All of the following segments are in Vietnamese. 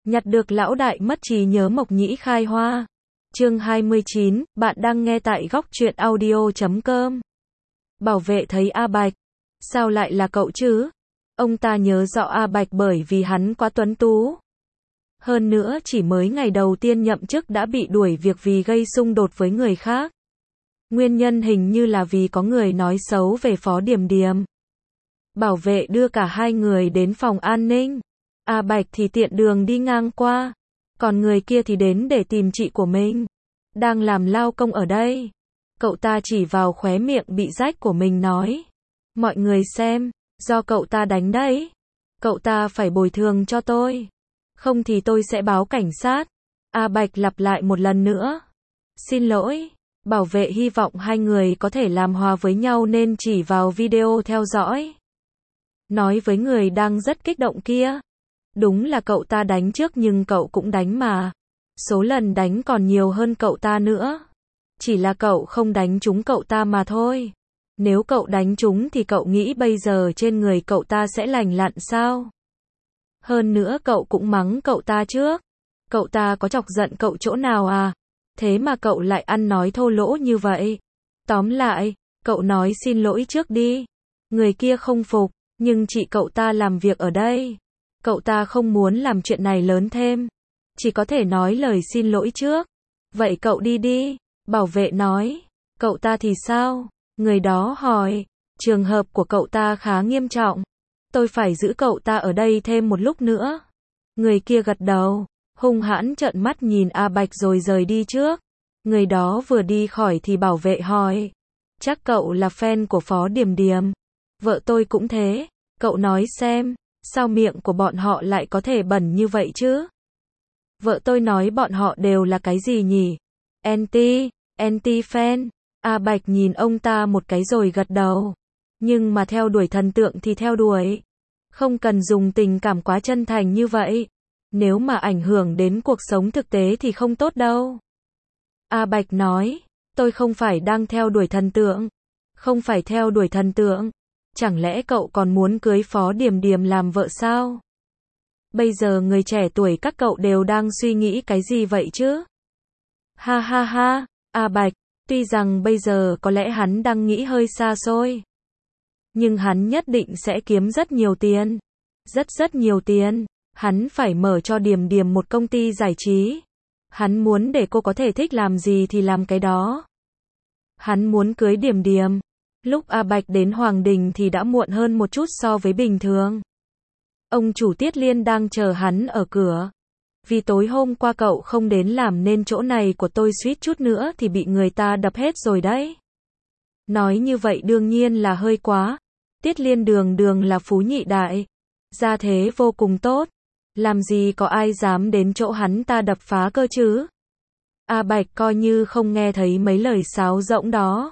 Nhặt được lão đại mất trí nhớ Mộc Nhĩ khai hoa. Chương 29, bạn đang nghe tại góc truyện audio.com. Bảo vệ thấy A Bạch. Sao lại là cậu chứ? Ông ta nhớ rõ A Bạch bởi vì hắn quá tuấn tú. Hơn nữa chỉ mới ngày đầu tiên nhậm chức đã bị đuổi việc vì gây xung đột với người khác. Nguyên nhân hình như là vì có người nói xấu về Phó Điềm Điềm. Bảo vệ đưa cả hai người đến phòng an ninh. A Bạch thì tiện đường đi ngang qua. Còn người kia thì đến để tìm chị của mình. Đang làm lao công ở đây. Cậu ta chỉ vào khóe miệng bị rách của mình nói. Mọi người xem, do cậu ta đánh đấy. Cậu ta phải bồi thường cho tôi. Không thì tôi sẽ báo cảnh sát. A Bạch lặp lại một lần nữa. Xin lỗi. Bảo vệ hy vọng hai người có thể làm hòa với nhau nên chỉ vào video theo dõi. Nói với người đang rất kích động kia. Đúng là cậu ta đánh trước nhưng cậu cũng đánh mà. Số lần đánh còn nhiều hơn cậu ta nữa. Chỉ là cậu không đánh trúng cậu ta mà thôi. Nếu cậu đánh trúng thì cậu nghĩ bây giờ trên người cậu ta sẽ lành lặn sao? Hơn nữa cậu cũng mắng cậu ta trước. Cậu ta có chọc giận cậu chỗ nào à? Thế mà cậu lại ăn nói thô lỗ như vậy. Tóm lại, cậu nói xin lỗi trước đi. Người kia không phục, nhưng chị cậu ta làm việc ở đây. Cậu ta không muốn làm chuyện này lớn thêm. Chỉ có thể nói lời xin lỗi trước. Vậy cậu đi đi. Bảo vệ nói. Cậu ta thì sao? Người đó hỏi. Trường hợp của cậu ta khá nghiêm trọng. Tôi phải giữ cậu ta ở đây thêm một lúc nữa. Người kia gật đầu. Hung hãn trợn mắt nhìn A Bạch rồi rời đi trước. Người đó vừa đi khỏi thì bảo vệ hỏi. Chắc cậu là fan của Phó Điềm Điềm. Vợ tôi cũng thế. Cậu nói xem. Sao miệng của bọn họ lại có thể bẩn như vậy chứ? Vợ tôi nói bọn họ đều là cái gì nhỉ? Anti-fan. A Bạch nhìn ông ta một cái rồi gật đầu. Nhưng mà theo đuổi thần tượng thì theo đuổi. Không cần dùng tình cảm quá chân thành như vậy. Nếu mà ảnh hưởng đến cuộc sống thực tế thì không tốt đâu. A Bạch nói. Tôi không phải đang theo đuổi thần tượng. Không phải theo đuổi thần tượng. Chẳng lẽ cậu còn muốn cưới Phó Điềm Điềm làm vợ sao? Bây giờ người trẻ tuổi các cậu đều đang suy nghĩ cái gì vậy chứ? Ha ha ha, A Bạch, tuy rằng bây giờ có lẽ hắn đang nghĩ hơi xa xôi. Nhưng hắn nhất định sẽ kiếm rất nhiều tiền. Rất nhiều tiền. Hắn phải mở cho Điềm Điềm một công ty giải trí. Hắn muốn để cô có thể thích làm gì thì làm cái đó. Hắn muốn cưới Điềm Điềm. Lúc A Bạch đến Hoàng Đình thì đã muộn hơn một chút so với bình thường. Ông chủ Tiết Liên đang chờ hắn ở cửa. Vì tối hôm qua cậu không đến làm nên chỗ này của tôi suýt chút nữa thì bị người ta đập hết rồi đấy. Nói như vậy đương nhiên là hơi quá. Tiết Liên đường là phú nhị đại. Gia thế vô cùng tốt. Làm gì có ai dám đến chỗ hắn ta đập phá cơ chứ? A Bạch coi như không nghe thấy mấy lời sáo rỗng đó.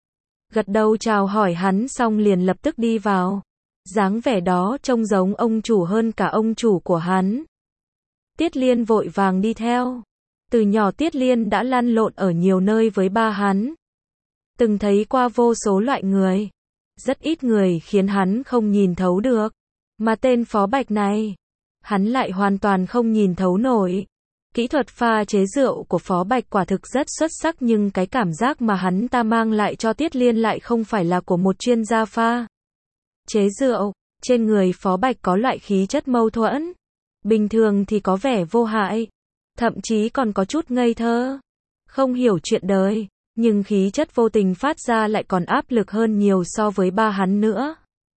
Gật đầu chào hỏi hắn xong liền lập tức đi vào. Dáng vẻ đó trông giống ông chủ hơn cả ông chủ của hắn. Tiết Liên vội vàng đi theo. Từ nhỏ Tiết Liên đã lăn lộn ở nhiều nơi với ba hắn. Từng thấy qua vô số loại người. Rất ít người khiến hắn không nhìn thấu được. Mà tên Phó Bạch này, hắn lại hoàn toàn không nhìn thấu nổi. Kỹ thuật pha chế rượu của Phó Bạch quả thực rất xuất sắc nhưng cái cảm giác mà hắn ta mang lại cho Tiết Liên lại không phải là của một chuyên gia pha chế rượu. Trên người Phó Bạch có loại khí chất mâu thuẫn. Bình thường thì có vẻ vô hại. Thậm chí còn có chút ngây thơ. Không hiểu chuyện đời. Nhưng khí chất vô tình phát ra lại còn áp lực hơn nhiều so với ba hắn nữa.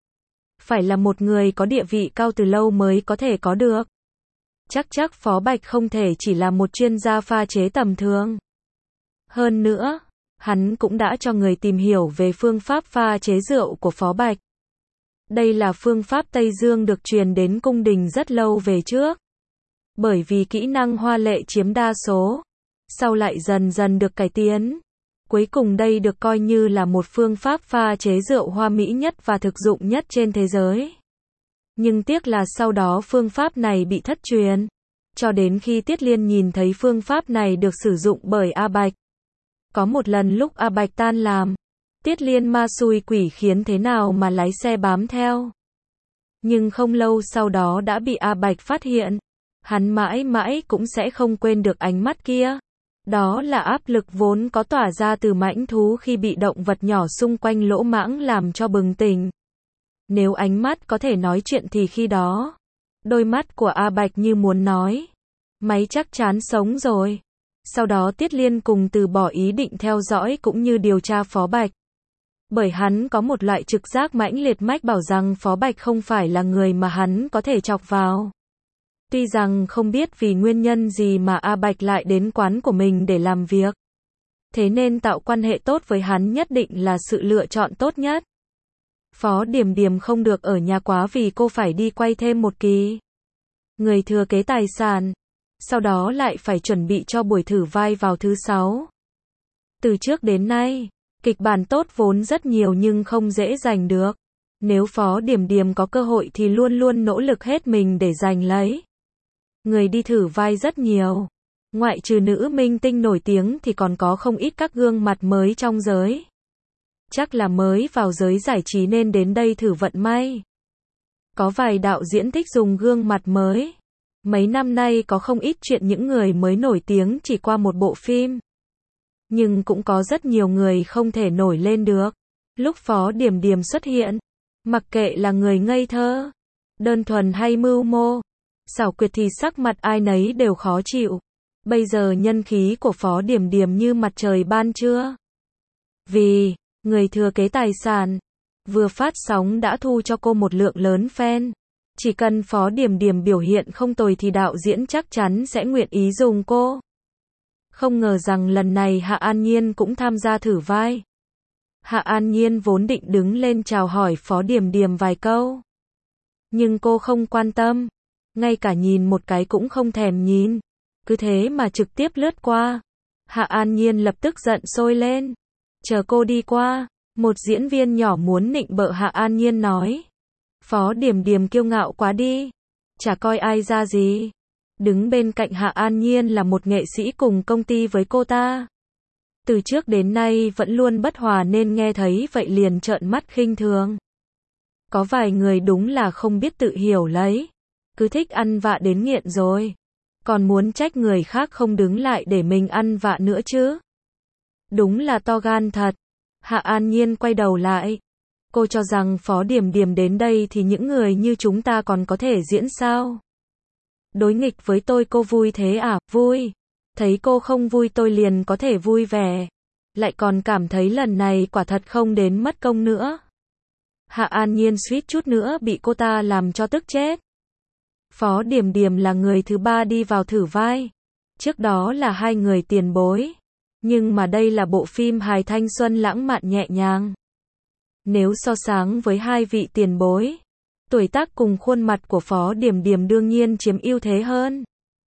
Phải là một người có địa vị cao từ lâu mới có thể có được. Chắc Phó Bạch không thể chỉ là một chuyên gia pha chế tầm thường. Hơn nữa, hắn cũng đã cho người tìm hiểu về phương pháp pha chế rượu của Phó Bạch. Đây là phương pháp Tây Dương được truyền đến cung đình rất lâu về trước. Bởi vì kỹ năng hoa lệ chiếm đa số, sau lại dần dần được cải tiến. Cuối cùng đây được coi như là một phương pháp pha chế rượu hoa mỹ nhất và thực dụng nhất trên thế giới. Nhưng tiếc là sau đó phương pháp này bị thất truyền. Cho đến khi Tiết Liên nhìn thấy phương pháp này được sử dụng bởi A Bạch. Có một lần lúc A Bạch tan làm, Tiết Liên ma xui quỷ khiến thế nào mà lái xe bám theo. Nhưng không lâu sau đó đã bị A Bạch phát hiện. Hắn mãi mãi cũng sẽ không quên được ánh mắt kia. Đó là áp lực vốn có tỏa ra từ mãnh thú khi bị động vật nhỏ xung quanh lỗ mãng làm cho bừng tỉnh. Nếu ánh mắt có thể nói chuyện thì khi đó, đôi mắt của A Bạch như muốn nói, máy chắc chắn sống rồi. Sau đó Tiết Liên cùng từ bỏ ý định theo dõi cũng như điều tra Phó Bạch. Bởi hắn có một loại trực giác mãnh liệt mách bảo rằng Phó Bạch không phải là người mà hắn có thể chọc vào. Tuy rằng không biết vì nguyên nhân gì mà A Bạch lại đến quán của mình để làm việc. Thế nên tạo quan hệ tốt với hắn nhất định là sự lựa chọn tốt nhất. Phó Điềm Điềm không được ở nhà quá vì cô phải đi quay thêm một kỳ Người thừa kế tài sản. Sau đó lại phải chuẩn bị cho buổi thử vai vào thứ 6. Từ trước đến nay, kịch bản tốt vốn rất nhiều nhưng không dễ giành được. Nếu Phó Điềm Điềm có cơ hội thì luôn luôn nỗ lực hết mình để giành lấy. Người đi thử vai rất nhiều. Ngoại trừ nữ minh tinh nổi tiếng thì còn có không ít các gương mặt mới trong giới. Chắc là mới vào giới giải trí nên đến đây thử vận may. Có vài đạo diễn thích dùng gương mặt mới. Mấy năm nay có không ít chuyện những người mới nổi tiếng chỉ qua một bộ phim. Nhưng cũng có rất nhiều người không thể nổi lên được. Lúc Phó Điềm Điềm xuất hiện, mặc kệ là người ngây thơ, đơn thuần hay mưu mô, xảo quyệt thì sắc mặt ai nấy đều khó chịu. Bây giờ nhân khí của Phó Điềm Điềm như mặt trời ban trưa. Vì người thừa kế tài sản vừa phát sóng đã thu cho cô một lượng lớn fan. Chỉ cần Phó Điềm Điềm biểu hiện không tồi thì đạo diễn chắc chắn sẽ nguyện ý dùng cô. Không ngờ rằng lần này Hạ An Nhiên cũng tham gia thử vai. Hạ An Nhiên vốn định đứng lên chào hỏi Phó Điềm Điềm vài câu. Nhưng cô không quan tâm. Ngay cả nhìn một cái cũng không thèm nhìn. Cứ thế mà trực tiếp lướt qua. Hạ An Nhiên lập tức giận sôi lên. Chờ cô đi qua, một diễn viên nhỏ muốn nịnh bợ Hạ An Nhiên nói. Phó Điềm Điềm kiêu ngạo quá đi. Chả coi ai ra gì. Đứng bên cạnh Hạ An Nhiên là một nghệ sĩ cùng công ty với cô ta. Từ trước đến nay vẫn luôn bất hòa nên nghe thấy vậy liền trợn mắt khinh thường. Có vài người đúng là không biết tự hiểu lấy. Cứ thích ăn vạ đến nghiện rồi. Còn muốn trách người khác không đứng lại để mình ăn vạ nữa chứ. Đúng là to gan thật. Hạ An Nhiên quay đầu lại. Cô cho rằng Phó Điềm Điềm đến đây thì những người như chúng ta còn có thể diễn sao? Đối nghịch với tôi cô vui thế à? Vui. Thấy cô không vui tôi liền có thể vui vẻ. Lại còn cảm thấy lần này quả thật không đến mất công nữa. Hạ An Nhiên suýt chút nữa bị cô ta làm cho tức chết. Phó Điềm Điềm là người thứ 3 đi vào thử vai. Trước đó là 2 người tiền bối. Nhưng mà đây là bộ phim hài thanh xuân lãng mạn nhẹ nhàng. Nếu so sánh với 2 vị tiền bối, tuổi tác cùng khuôn mặt của Phó Điềm Điềm đương nhiên chiếm ưu thế hơn.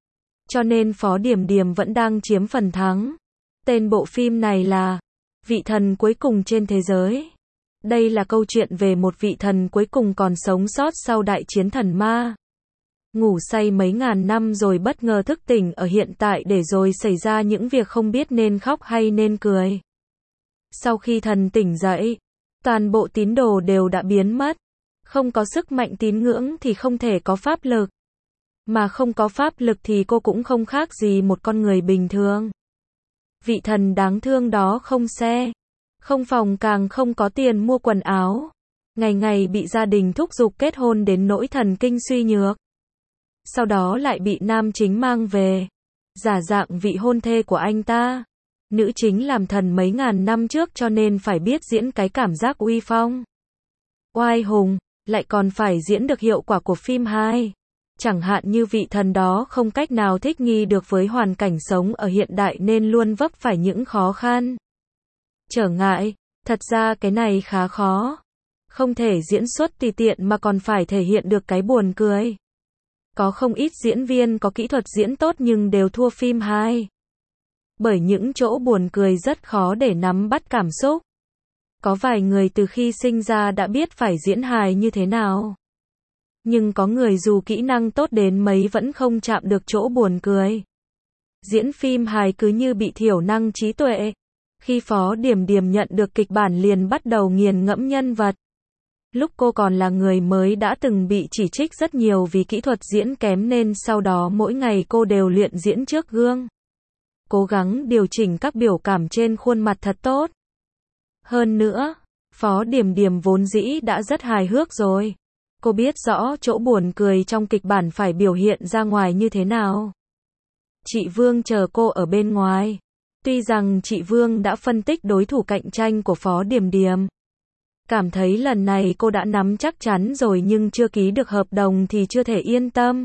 Cho nên Phó Điềm Điềm vẫn đang chiếm phần thắng. Tên bộ phim này là Vị thần cuối cùng trên thế giới. Đây là câu chuyện về một vị thần cuối cùng còn sống sót sau đại chiến thần ma. Ngủ say mấy ngàn năm rồi bất ngờ thức tỉnh ở hiện tại để rồi xảy ra những việc không biết nên khóc hay nên cười. Sau khi thần tỉnh dậy, toàn bộ tín đồ đều đã biến mất. Không có sức mạnh tín ngưỡng thì không thể có pháp lực. Mà không có pháp lực thì cô cũng không khác gì một con người bình thường. Vị thần đáng thương đó không xe, không phòng càng không có tiền mua quần áo. Ngày ngày bị gia đình thúc giục kết hôn đến nỗi thần kinh suy nhược. Sau đó lại bị nam chính mang về, giả dạng vị hôn thê của anh ta. Nữ chính làm thần mấy ngàn năm trước cho nên phải biết diễn cái cảm giác uy phong, oai hùng, lại còn phải diễn được hiệu quả của phim hài. Chẳng hạn như vị thần đó không cách nào thích nghi được với hoàn cảnh sống ở hiện đại nên luôn vấp phải những khó khăn, trở ngại. Thật ra cái này khá khó. Không thể diễn xuất tùy tiện mà còn phải thể hiện được cái buồn cười. Có không ít diễn viên có kỹ thuật diễn tốt nhưng đều thua phim hài. Bởi những chỗ buồn cười rất khó để nắm bắt cảm xúc. Có vài người từ khi sinh ra đã biết phải diễn hài như thế nào. Nhưng có người dù kỹ năng tốt đến mấy vẫn không chạm được chỗ buồn cười. Diễn phim hài cứ như bị thiểu năng trí tuệ. Khi Phó Điềm Điềm nhận được kịch bản liền bắt đầu nghiền ngẫm nhân vật. Lúc cô còn là người mới đã từng bị chỉ trích rất nhiều vì kỹ thuật diễn kém nên sau đó mỗi ngày cô đều luyện diễn trước gương. Cố gắng điều chỉnh các biểu cảm trên khuôn mặt thật tốt. Hơn nữa, Phó Điềm Điềm vốn dĩ đã rất hài hước rồi. Cô biết rõ chỗ buồn cười trong kịch bản phải biểu hiện ra ngoài như thế nào. Chị Vương chờ cô ở bên ngoài. Tuy rằng chị Vương đã phân tích đối thủ cạnh tranh của Phó Điềm Điềm. Cảm thấy lần này cô đã nắm chắc chắn rồi nhưng chưa ký được hợp đồng thì chưa thể yên tâm.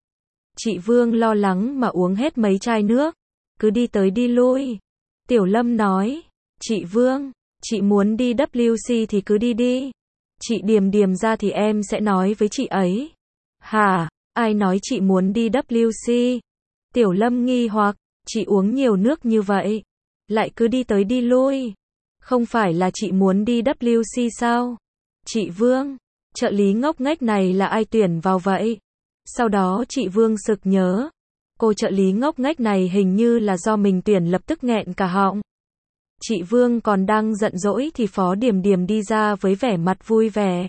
Chị Vương lo lắng mà uống hết mấy chai nước. Cứ đi tới đi lui. Tiểu Lâm nói, chị Vương, chị muốn đi WC thì cứ đi đi. Chị Điềm Điềm ra thì em sẽ nói với chị ấy. Hả, ai nói chị muốn đi WC? Tiểu Lâm nghi hoặc, chị uống nhiều nước như vậy, lại cứ đi tới đi lui. Không phải là chị muốn đi WC sao? Chị Vương, trợ lý ngốc nghếch này là ai tuyển vào vậy? Sau đó chị Vương sực nhớ, cô trợ lý ngốc nghếch này hình như là do mình tuyển, lập tức nghẹn cả họng. Chị Vương còn đang giận dỗi thì Phó Điềm Điềm đi ra với vẻ mặt vui vẻ.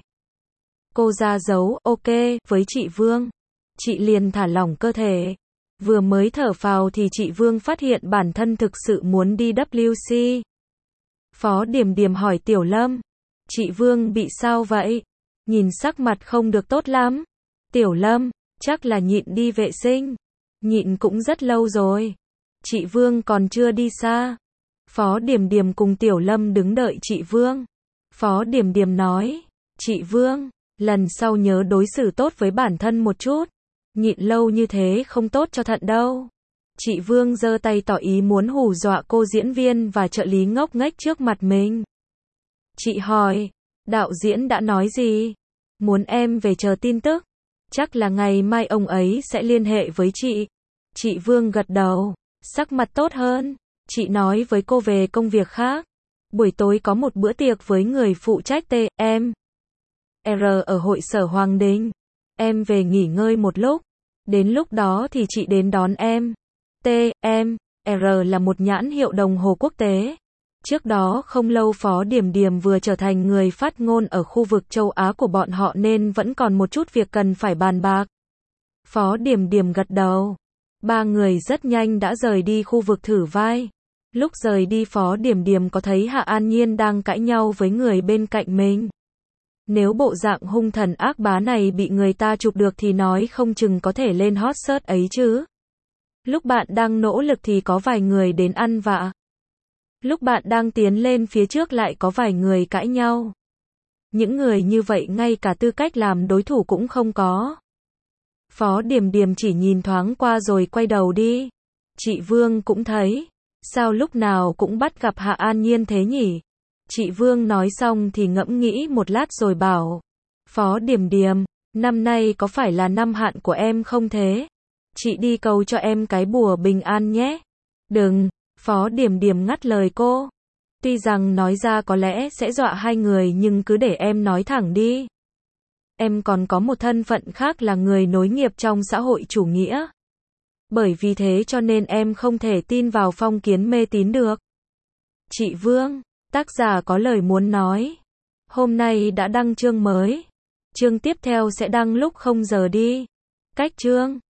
Cô ra dấu ok với chị Vương. Chị liền thả lỏng cơ thể. Vừa mới thở phào thì chị Vương phát hiện bản thân thực sự muốn đi WC. Phó Điềm Điềm hỏi Tiểu Lâm, chị Vương bị sao vậy? Nhìn sắc mặt không được tốt lắm. Tiểu Lâm, chắc là nhịn đi vệ sinh. Nhịn cũng rất lâu rồi. Chị Vương còn chưa đi xa. Phó Điềm Điềm cùng Tiểu Lâm đứng đợi chị Vương. Phó Điềm Điềm nói, chị Vương, lần sau nhớ đối xử tốt với bản thân một chút. Nhịn lâu như thế không tốt cho thận đâu. Chị Vương giơ tay tỏ ý muốn hù dọa cô diễn viên và trợ lý ngốc nghếch trước mặt mình. Chị hỏi, đạo diễn đã nói gì? Muốn em về chờ tin tức. Chắc là ngày mai ông ấy sẽ liên hệ với chị. Chị Vương gật đầu, sắc mặt tốt hơn. Chị nói với cô về công việc khác. Buổi tối có một bữa tiệc với người phụ trách T.M. R ở hội sở Hoàng Đình. Em về nghỉ ngơi một lúc. Đến lúc đó thì chị đến đón em. T.M. R là một nhãn hiệu đồng hồ quốc tế. Trước đó không lâu Phó Điềm Điềm vừa trở thành người phát ngôn ở khu vực châu Á của bọn họ nên vẫn còn một chút việc cần phải bàn bạc. Phó Điềm Điềm gật đầu. Ba người rất nhanh đã rời đi khu vực thử vai. Lúc rời đi Phó Điềm Điềm có thấy Hạ An Nhiên đang cãi nhau với người bên cạnh mình. Nếu bộ dạng hung thần ác bá này bị người ta chụp được thì nói không chừng có thể lên hot search ấy chứ. Lúc bạn đang nỗ lực thì có vài người đến ăn vạ. Lúc bạn đang tiến lên phía trước lại có vài người cãi nhau. Những người như vậy ngay cả tư cách làm đối thủ cũng không có. Phó Điềm Điềm chỉ nhìn thoáng qua rồi quay đầu đi. Chị Vương cũng thấy. Sao lúc nào cũng bắt gặp Hạ An Nhiên thế nhỉ? Chị Vương nói xong thì ngẫm nghĩ một lát rồi bảo. Phó Điềm Điềm, năm nay có phải là năm hạn của em không thế? Chị đi cầu cho em cái bùa bình an nhé. Đừng, Phó Điềm Điềm ngắt lời cô. Tuy rằng nói ra có lẽ sẽ dọa hai người nhưng cứ để em nói thẳng đi. Em còn có một thân phận khác là người nối nghiệp trong xã hội chủ nghĩa. Bởi vì thế cho nên em không thể tin vào phong kiến mê tín được. Chị Vương, tác giả có lời muốn nói. Hôm nay đã đăng chương mới. Chương tiếp theo sẽ đăng lúc 0 giờ đi. Cách chương